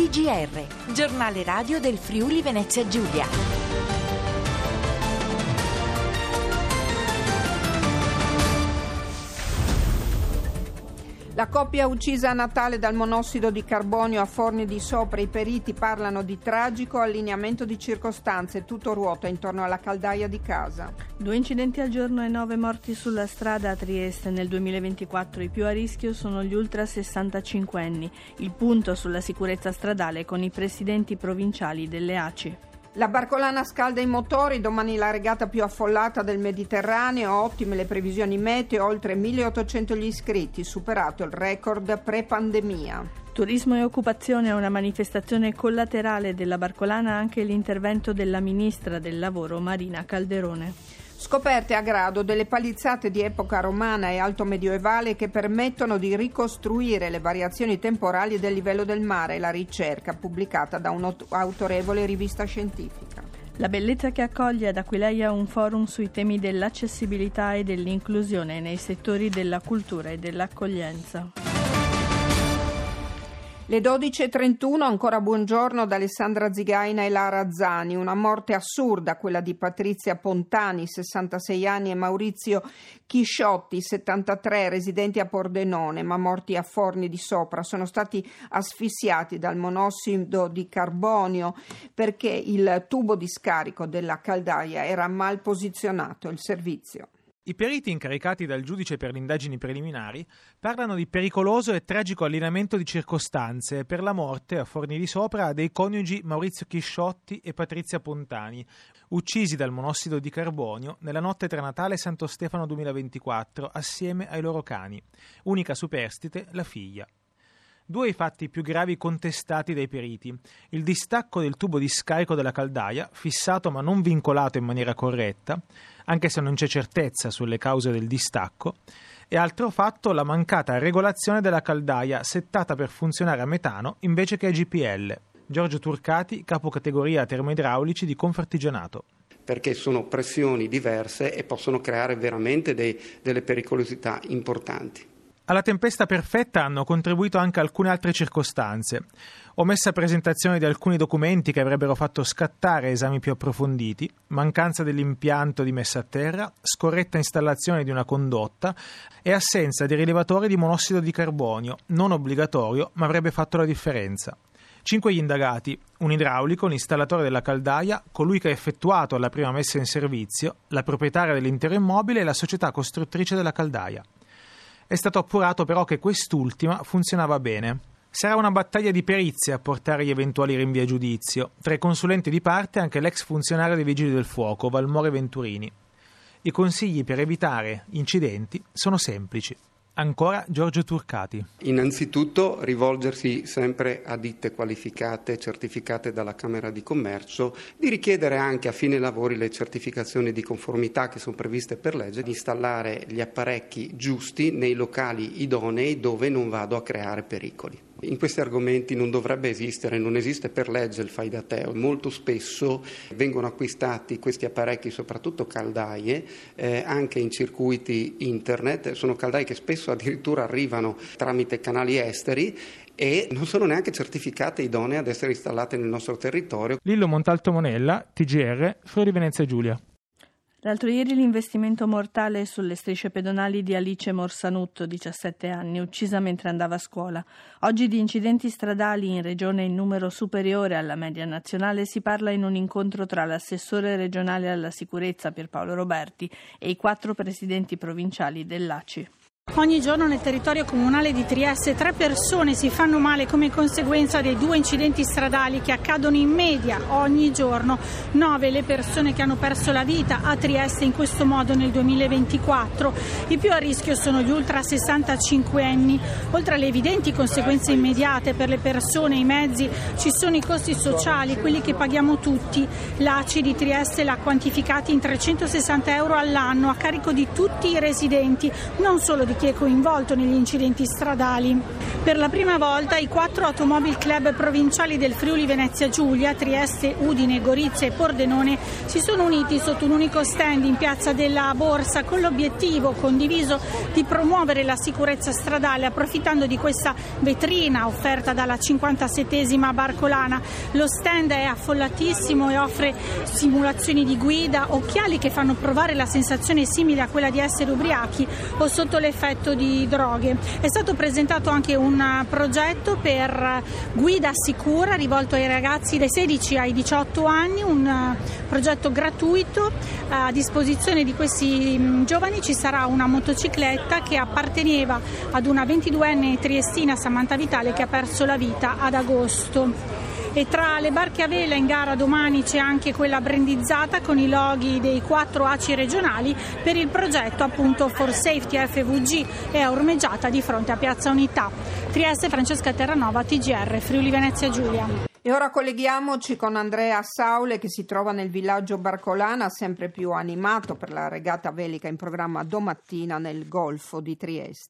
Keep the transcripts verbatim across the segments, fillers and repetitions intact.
T G R, giornale radio del Friuli Venezia Giulia. La coppia uccisa a Natale dal monossido di carbonio a Forni di Sopra, i periti parlano di tragico allineamento di circostanze, tutto ruota intorno alla caldaia di casa. Due incidenti al giorno e nove morti sulla strada a Trieste nel duemilaventiquattro, i più a rischio sono gli ultra sessantacinquenni, il punto sulla sicurezza stradale con i presidenti provinciali delle A C I. La barcolana scalda i motori, domani la regata più affollata del Mediterraneo, ottime le previsioni meteo, oltre milleottocento gli iscritti, superato il record pre-pandemia. Turismo e occupazione è una manifestazione collaterale della barcolana, anche l'intervento della ministra del lavoro Marina Calderone. Scoperte a grado delle palizzate di epoca romana e alto medioevale che permettono di ricostruire le variazioni temporali del livello del mare, la ricerca pubblicata da un'autorevole rivista scientifica. La bellezza che accoglie ad Aquileia un forum sui temi dell'accessibilità e dell'inclusione nei settori della cultura e dell'accoglienza. Le dodici e trentuno, ancora buongiorno da Alessandra Zigaina e Lara Zani. Una morte assurda, quella di Patrizia Pontani, sessantasei anni, e Maurizio Chisciotti, settantatré, residenti a Pordenone, ma morti a Forni di Sopra. Sono stati asfissiati dal monossido di carbonio perché il tubo di scarico della caldaia era mal posizionato. Il servizio. I periti incaricati dal giudice per le indagini preliminari parlano di pericoloso e tragico allineamento di circostanze per la morte a Forni di Sopra dei coniugi Maurizio Chisciotti e Patrizia Pontani, uccisi dal monossido di carbonio nella notte tra Natale e Santo Stefano duemilaventiquattro assieme ai loro cani, unica superstite la figlia. Due i fatti più gravi contestati dai periti: il distacco del tubo di scarico della caldaia, fissato ma non vincolato in maniera corretta, anche se non c'è certezza sulle cause del distacco, e altro fatto la mancata regolazione della caldaia settata per funzionare a metano invece che a G P L. Giorgio Turcati, capo categoria termoidraulici di Confartigianato. Perché sono pressioni diverse e possono creare veramente dei, delle pericolosità importanti. Alla tempesta perfetta hanno contribuito anche alcune altre circostanze: omessa presentazione di alcuni documenti che avrebbero fatto scattare esami più approfonditi, mancanza dell'impianto di messa a terra, scorretta installazione di una condotta e assenza di rilevatore di monossido di carbonio, non obbligatorio ma avrebbe fatto la differenza. Cinque gli indagati: un idraulico, l'installatore della caldaia, colui che ha effettuato la prima messa in servizio, la proprietaria dell'intero immobile e la società costruttrice della caldaia. È stato appurato però che quest'ultima funzionava bene. Sarà una battaglia di perizie a portare gli eventuali rinvii a giudizio. Tra i consulenti di parte anche l'ex funzionario dei Vigili del Fuoco, Valmore Venturini. I consigli per evitare incidenti sono semplici. Ancora Giorgio Turcati. Innanzitutto rivolgersi sempre a ditte qualificate, certificate dalla Camera di Commercio, di richiedere anche a fine lavori le certificazioni di conformità che sono previste per legge, di installare gli apparecchi giusti nei locali idonei dove non vado a creare pericoli. In questi argomenti non dovrebbe esistere, non esiste per legge il fai da te. Molto spesso vengono acquistati questi apparecchi, soprattutto caldaie, eh, anche in circuiti internet. Sono caldaie che spesso addirittura arrivano tramite canali esteri e non sono neanche certificate idonee ad essere installate nel nostro territorio. Lillo Montalto Monella, T G R, Friuli Venezia Giulia. L'altro ieri l'investimento mortale sulle strisce pedonali di Alice Morsanutto, diciassette anni, uccisa mentre andava a scuola. Oggi di incidenti stradali in regione in numero superiore alla media nazionale si parla in un incontro tra l'assessore regionale alla sicurezza Pierpaolo Roberti e i quattro presidenti provinciali dell'A C I. Ogni giorno nel territorio comunale di Trieste tre persone si fanno male come conseguenza dei due incidenti stradali che accadono in media ogni giorno. Nove le persone che hanno perso la vita a Trieste in questo modo nel duemilaventiquattro. I più a rischio sono gli ultra sessantacinquenni. Oltre alle evidenti conseguenze immediate per le persone e i mezzi, ci sono i costi sociali, quelli che paghiamo tutti. L'A C I di Trieste l'ha quantificati in trecentosessanta euro all'anno a carico di tutti i residenti, non solo di chi chi è coinvolto negli incidenti stradali. Per la prima volta i quattro Automobile Club provinciali del Friuli Venezia Giulia, Trieste, Udine, Gorizia e Pordenone, si sono uniti sotto un unico stand in piazza della Borsa con l'obiettivo condiviso di promuovere la sicurezza stradale, approfittando di questa vetrina offerta dalla cinquantasettesima Barcolana. Lo stand è affollatissimo e offre simulazioni di guida, occhiali che fanno provare la sensazione simile a quella di essere ubriachi o sotto l'effetto di droghe. È stato presentato anche un progetto per guida sicura rivolto ai ragazzi dai sedici ai diciotto anni, un progetto gratuito. A disposizione di questi giovani ci sarà una motocicletta che apparteneva ad una ventiduenne triestina, Samantha Vitale, che ha perso la vita ad agosto. E tra le barche a vela in gara domani c'è anche quella brandizzata con i loghi dei quattro A C I regionali per il progetto appunto For Safety F V G, e a ormeggiata di fronte a Piazza Unità. Trieste, Francesca Terranova, T G R, Friuli Venezia Giulia. E ora colleghiamoci con Andrea Saule, che si trova nel villaggio Barcolana, sempre più animato per la regata velica in programma domattina nel Golfo di Trieste.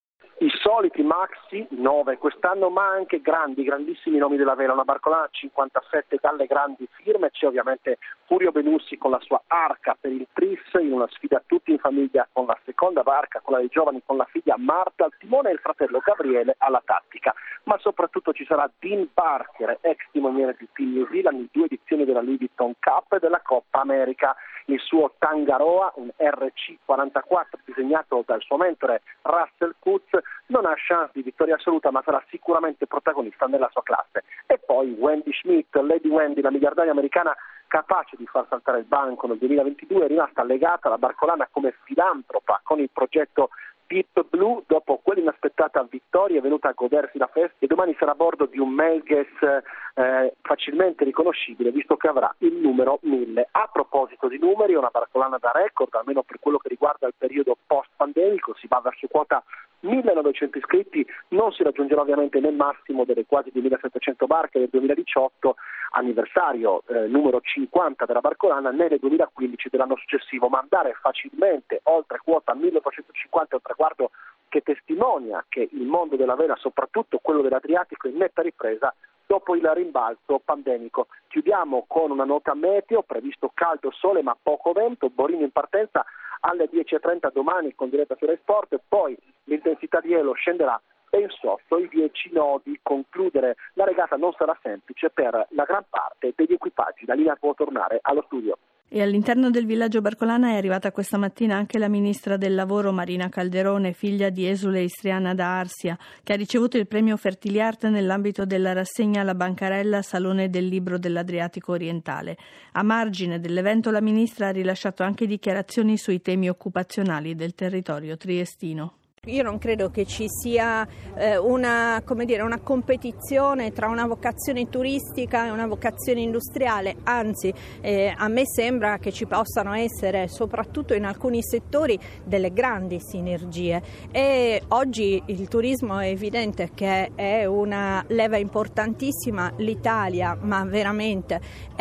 I soliti maxi, nove quest'anno, ma anche grandi, grandissimi nomi della vela. Una Barcolana cinquantasette dalle grandi firme. C'è ovviamente Furio Benussi con la sua Arca per il Tris, in una sfida tutti in famiglia con la seconda barca, quella dei giovani, con la figlia Marta al timone e il fratello Gabriele alla tattica. Ma soprattutto ci sarà Dean Parker, ex timoniere di Team New Zealand in due edizioni della Louis Vuitton Cup e della Coppa America. Il suo Tangaroa, un R C quarantaquattro disegnato dal suo mentore Russell Kutz, non ha chance di vittoria assoluta, ma sarà sicuramente protagonista nella sua classe. E poi Wendy Schmidt, Lady Wendy, la miliardaria americana capace di far saltare il banco nel duemilaventidue, è rimasta legata alla Barcolana come filantropa con il progetto Deep Blue. Dopo quell'inaspettata vittoria è venuta a godersi la festa e domani sarà a bordo di un Melges eh, facilmente riconoscibile, visto che avrà il numero mille. A proposito di numeri, è una Barcolana da record, almeno per quello che riguarda il periodo post-pandemico. Si va verso quota millenovecento iscritti, non si raggiungerà ovviamente nel massimo delle quasi duemilasettecento barche del duemiladiciotto, anniversario eh, numero cinquanta della Barcolana, né nel duemilaquindici dell'anno successivo, ma andare facilmente oltre quota milleottocentocinquanta è un traguardo che testimonia che il mondo della vela, soprattutto quello dell'Adriatico, è in netta ripresa dopo il rimbalzo pandemico. Chiudiamo con una nota meteo: previsto caldo sole ma poco vento, Borino in partenza alle dieci e trenta domani con diretta su Rai Sport, poi l'intensità di Elo scenderà ben sotto i dieci nodi. Concludere la regata non sarà semplice per la gran parte degli equipaggi. La linea può tornare allo studio. E all'interno del villaggio Barcolana è arrivata questa mattina anche la ministra del lavoro Marina Calderone, figlia di esule istriana da Arsia, che ha ricevuto il premio Fertiliart nell'ambito della rassegna alla Bancarella Salone del Libro dell'Adriatico Orientale. A margine dell'evento la ministra ha rilasciato anche dichiarazioni sui temi occupazionali del territorio triestino. Io non credo che ci sia eh, una, come dire, una competizione tra una vocazione turistica e una vocazione industriale, anzi eh, a me sembra che ci possano essere, soprattutto in alcuni settori, delle grandi sinergie, e oggi il turismo è evidente che è una leva importantissima. L'Italia, ma veramente,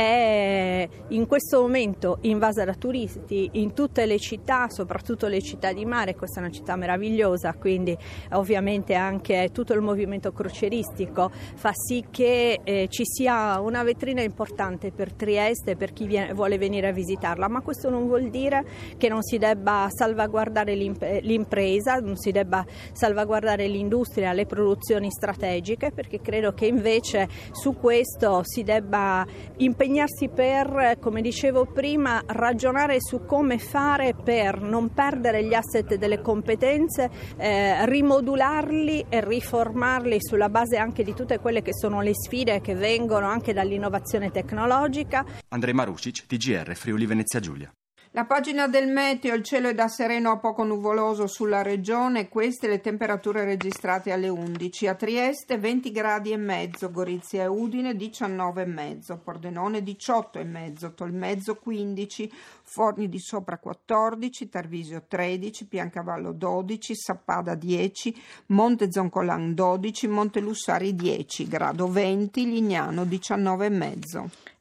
è in questo momento invasa da turisti in tutte le città, soprattutto le città di mare. Questa è una città meravigliosa, quindi ovviamente anche tutto il movimento crocieristico fa sì che eh, ci sia una vetrina importante per Trieste, per chi viene, vuole venire a visitarla, ma questo non vuol dire che non si debba salvaguardare l'imp- l'impresa, non si debba salvaguardare l'industria, le produzioni strategiche, perché credo che invece su questo si debba impegnarsi per, come dicevo prima, ragionare su come fare per non perdere gli asset delle competenze, Eh, rimodularli e riformarli sulla base anche di tutte quelle che sono le sfide che vengono anche dall'innovazione tecnologica. Andrej Marušić, T G R, Friuli Venezia Giulia. La pagina del meteo: il cielo è da sereno a poco nuvoloso sulla regione, queste le temperature registrate alle undici. A Trieste venti gradi e mezzo, Gorizia e Udine diciannove e mezzo, Pordenone diciotto e mezzo, Tolmezzo quindici, Forni di Sopra quattordici, Tarvisio tredici, Piancavallo dodici, Sappada dieci, Monte Zoncolan dodici, Monte Lussari dieci, grado venti, Lignano diciannove e mezzo.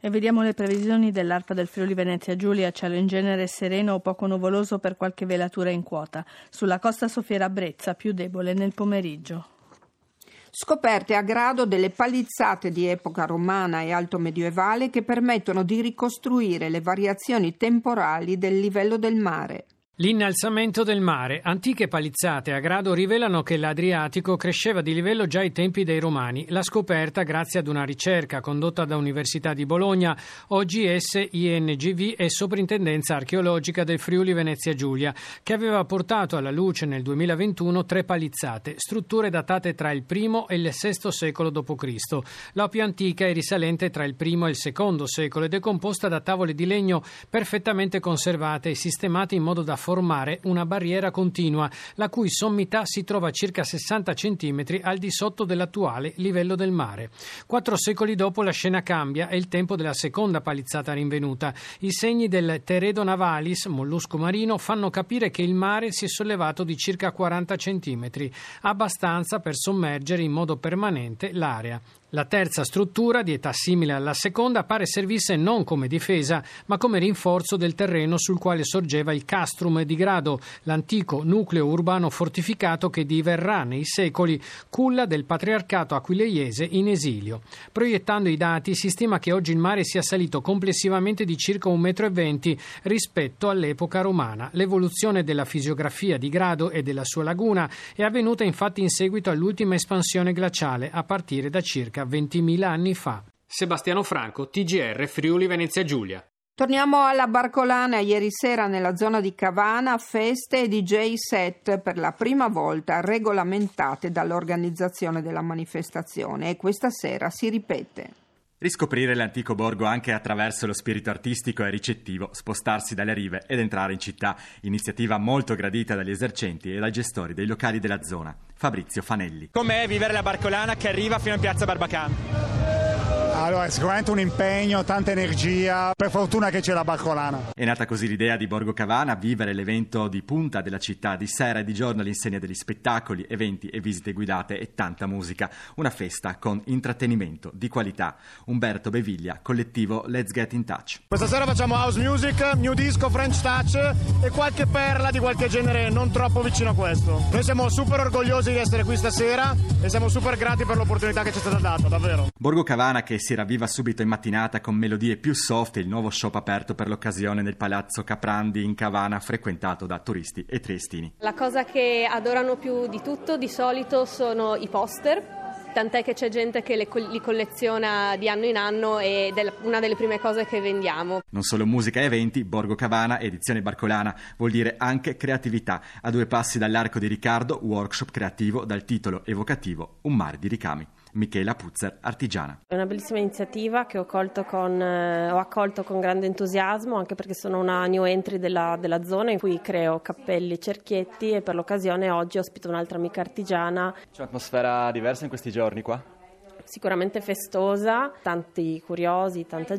E vediamo le previsioni dell'Arpa del Friuli Venezia Giulia. Cielo in genere sereno o poco nuvoloso per qualche velatura in quota. Sulla costa soffiera brezza, più debole nel pomeriggio. Scoperte a grado delle palizzate di epoca romana e alto medioevale che permettono di ricostruire le variazioni temporali del livello del mare. L'innalzamento del mare. Antiche palizzate a grado rivelano che l'Adriatico cresceva di livello già ai tempi dei Romani. La scoperta grazie ad una ricerca condotta da Università di Bologna, O G S, I N G V e Soprintendenza Archeologica del Friuli Venezia Giulia, che aveva portato alla luce nel duemilaventuno tre palizzate, strutture datate tra il primo e il sesto secolo dopo Cristo. La più antica è risalente tra il primo e il secondo secolo ed è composta da tavole di legno perfettamente conservate e sistemate in modo da formare una barriera continua, la cui sommità si trova a circa sessanta centimetri al di sotto dell'attuale livello del mare. Quattro secoli dopo la scena cambia, è il tempo della seconda palizzata rinvenuta. I segni del Teredo navalis, mollusco marino, fanno capire che il mare si è sollevato di circa quaranta centimetri, abbastanza per sommergere in modo permanente l'area. La terza struttura, di età simile alla seconda, pare servisse non come difesa, ma come rinforzo del terreno sul quale sorgeva il castrum di Grado, l'antico nucleo urbano fortificato che diverrà nei secoli culla del patriarcato aquileiese in esilio. Proiettando i dati, si stima che oggi il mare sia salito complessivamente di circa un metro e venti rispetto all'epoca romana. L'evoluzione della fisiografia di Grado e della sua laguna è avvenuta infatti in seguito all'ultima espansione glaciale, a partire da circa ventimila anni fa. Sebastiano Franco, T G R Friuli Venezia Giulia. Torniamo alla Barcolana. Ieri sera nella zona di Cavana feste e D J set per la prima volta regolamentate dall'organizzazione della manifestazione, e questa sera si ripete. Riscoprire l'antico borgo anche attraverso lo spirito artistico e ricettivo, spostarsi dalle rive ed entrare in città, iniziativa molto gradita dagli esercenti e dai gestori dei locali della zona. Fabrizio Fanelli. Com'è vivere la Barcolana che arriva fino in piazza Barbacana? Allora, è sicuramente un impegno, tanta energia, per fortuna che c'è la Barcolana. È nata così l'idea di Borgo Cavana, vivere l'evento di punta della città, di sera e di giorno all'insegna degli spettacoli, eventi e visite guidate e tanta musica. Una festa con intrattenimento di qualità. Umberto Beviglia, collettivo Let's Get in Touch. Questa sera facciamo house music, new disco, French touch e qualche perla di qualche genere non troppo vicino a questo. Noi siamo super orgogliosi di essere qui stasera e siamo super grati per l'opportunità che ci è stata data, davvero. Borgo Cavana che si ravviva subito in mattinata con melodie più soft e il nuovo shop aperto per l'occasione nel Palazzo Caprandi in Cavana, frequentato da turisti e triestini. La cosa che adorano più di tutto di solito sono i poster, tant'è che c'è gente che li colleziona di anno in anno ed è una delle prime cose che vendiamo. Non solo musica e eventi, Borgo Cavana, edizione Barcolana, vuol dire anche creatività. A due passi dall'Arco di Riccardo, workshop creativo dal titolo evocativo Un mare di ricami. Michela Puzzer, artigiana. È una bellissima iniziativa che ho, colto con, eh, ho accolto con grande entusiasmo, anche perché sono una new entry della, della zona in cui creo cappelli e cerchietti, e per l'occasione oggi ospito un'altra amica artigiana. C'è un'atmosfera diversa in questi giorni qua? Sicuramente festosa, tanti curiosi, tanta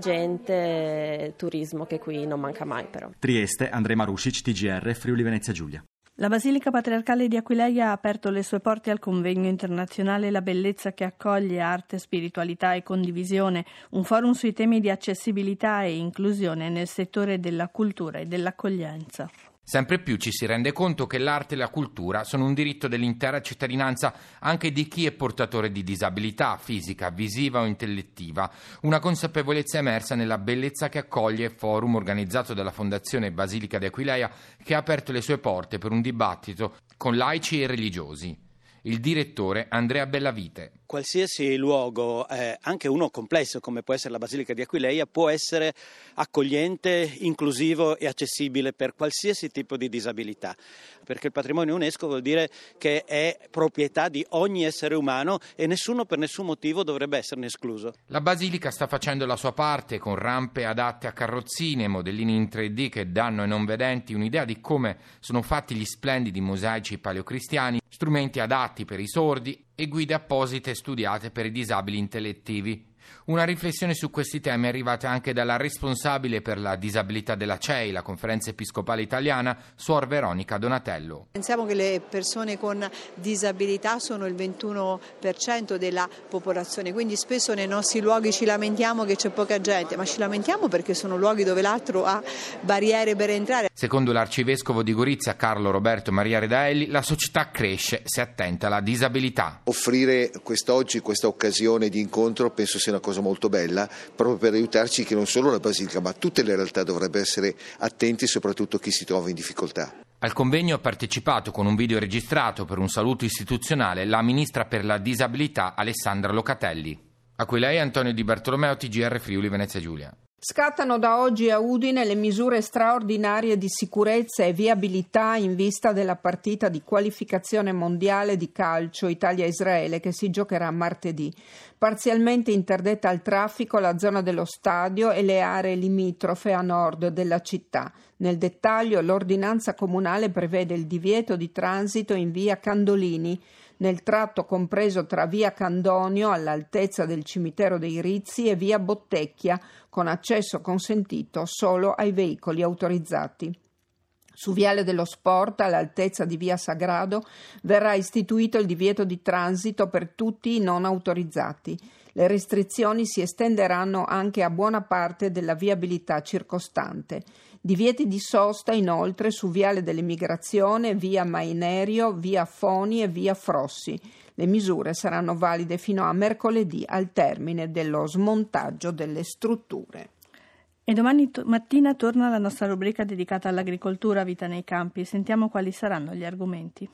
gente, turismo che qui non manca mai però. Trieste, Andrea Marusic, T G R Friuli Venezia Giulia. La Basilica Patriarcale di Aquileia ha aperto le sue porte al convegno internazionale La bellezza che accoglie arte, spiritualità e condivisione, un forum sui temi di accessibilità e inclusione nel settore della cultura e dell'accoglienza. Sempre più ci si rende conto che l'arte e la cultura sono un diritto dell'intera cittadinanza, anche di chi è portatore di disabilità fisica, visiva o intellettiva. Una consapevolezza emersa nella bellezza che accoglie, forum organizzato dalla Fondazione Basilica di Aquileia, che ha aperto le sue porte per un dibattito con laici e religiosi. Il direttore Andrea Bellavite. Qualsiasi luogo, eh, anche uno complesso come può essere la Basilica di Aquileia, può essere accogliente, inclusivo e accessibile per qualsiasi tipo di disabilità, perché il patrimonio UNESCO vuol dire che è proprietà di ogni essere umano e nessuno per nessun motivo dovrebbe esserne escluso. La Basilica sta facendo la sua parte con rampe adatte a carrozzine, modellini in tre D che danno ai non vedenti un'idea di come sono fatti gli splendidi mosaici paleocristiani, strumenti adatti per i sordi e guide apposite studiate per i disabili intellettivi. Una riflessione su questi temi è arrivata anche dalla responsabile per la disabilità della C E I, la Conferenza Episcopale Italiana, Suor Veronica Donatello. Pensiamo che le persone con disabilità sono il ventuno per cento della popolazione, quindi spesso nei nostri luoghi ci lamentiamo che c'è poca gente, ma ci lamentiamo perché sono luoghi dove l'altro ha barriere per entrare. Secondo l'arcivescovo di Gorizia, Carlo Roberto Maria Redaelli, la società cresce se attenta alla disabilità. Offrire quest'oggi questa occasione di incontro penso sia una cosa molto bella, proprio per aiutarci che non solo la Basilica ma tutte le realtà dovrebbero essere attenti, soprattutto chi si trova in difficoltà. Al convegno ha partecipato con un video registrato per un saluto istituzionale la ministra per la disabilità Alessandra Locatelli. A cui lei Antonio Di Bartolomeo, T G R Friuli Venezia Giulia. Scattano da oggi a Udine le misure straordinarie di sicurezza e viabilità in vista della partita di qualificazione mondiale di calcio Italia-Israele che si giocherà martedì. Parzialmente interdetta al traffico la zona dello stadio e le aree limitrofe a nord della città. Nel dettaglio, l'ordinanza comunale prevede il divieto di transito in via Candolini, nel tratto compreso tra via Candonio all'altezza del cimitero dei Rizzi e via Bottecchia, con accesso consentito solo ai veicoli autorizzati. Su Viale dello Sport, all'altezza di via Sagrado, verrà istituito il divieto di transito per tutti i non autorizzati. Le restrizioni si estenderanno anche a buona parte della viabilità circostante. Divieti di sosta inoltre su Viale dell'Emigrazione, via Mainerio, via Foni e via Frossi. Le misure saranno valide fino a mercoledì al termine dello smontaggio delle strutture. E domani to- mattina torna la nostra rubrica dedicata all'agricoltura, vita nei campi. Sentiamo quali saranno gli argomenti.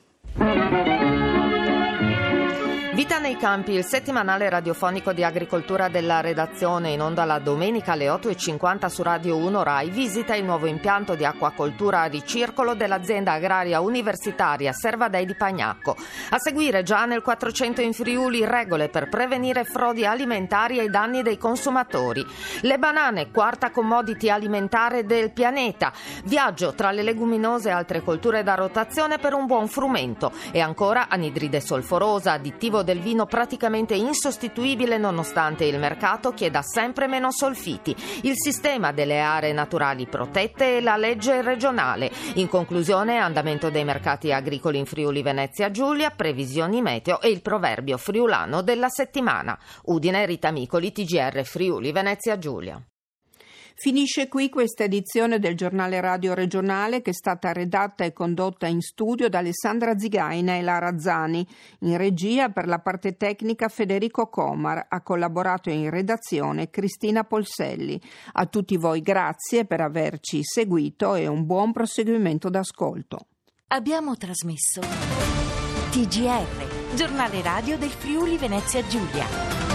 Vita nei campi, il settimanale radiofonico di agricoltura della redazione, in onda la domenica alle otto e cinquanta su Radio uno Rai, visita il nuovo impianto di acquacoltura a ricircolo dell'azienda agraria universitaria Servadei di Pagnacco. A seguire già nel quattrocento in Friuli, regole per prevenire frodi alimentari e i danni dei consumatori. Le banane, quarta commodity alimentare del pianeta. Viaggio tra le leguminose e altre colture da rotazione per un buon frumento. E ancora anidride solforosa, additivo del vino praticamente insostituibile nonostante il mercato chieda sempre meno solfiti, il sistema delle aree naturali protette e la legge regionale. In conclusione, andamento dei mercati agricoli in Friuli Venezia Giulia, previsioni meteo e il proverbio friulano della settimana. Udine, Rita Micoli, T G R Friuli Venezia Giulia. Finisce qui questa edizione del giornale radio regionale che è stata redatta e condotta in studio da Alessandra Zigaina e Lara Zani. In regia per la parte tecnica Federico Comar. Ha collaborato in redazione Cristina Polselli. A tutti voi grazie per averci seguito e un buon proseguimento d'ascolto. Abbiamo trasmesso T G R, giornale radio del Friuli Venezia Giulia.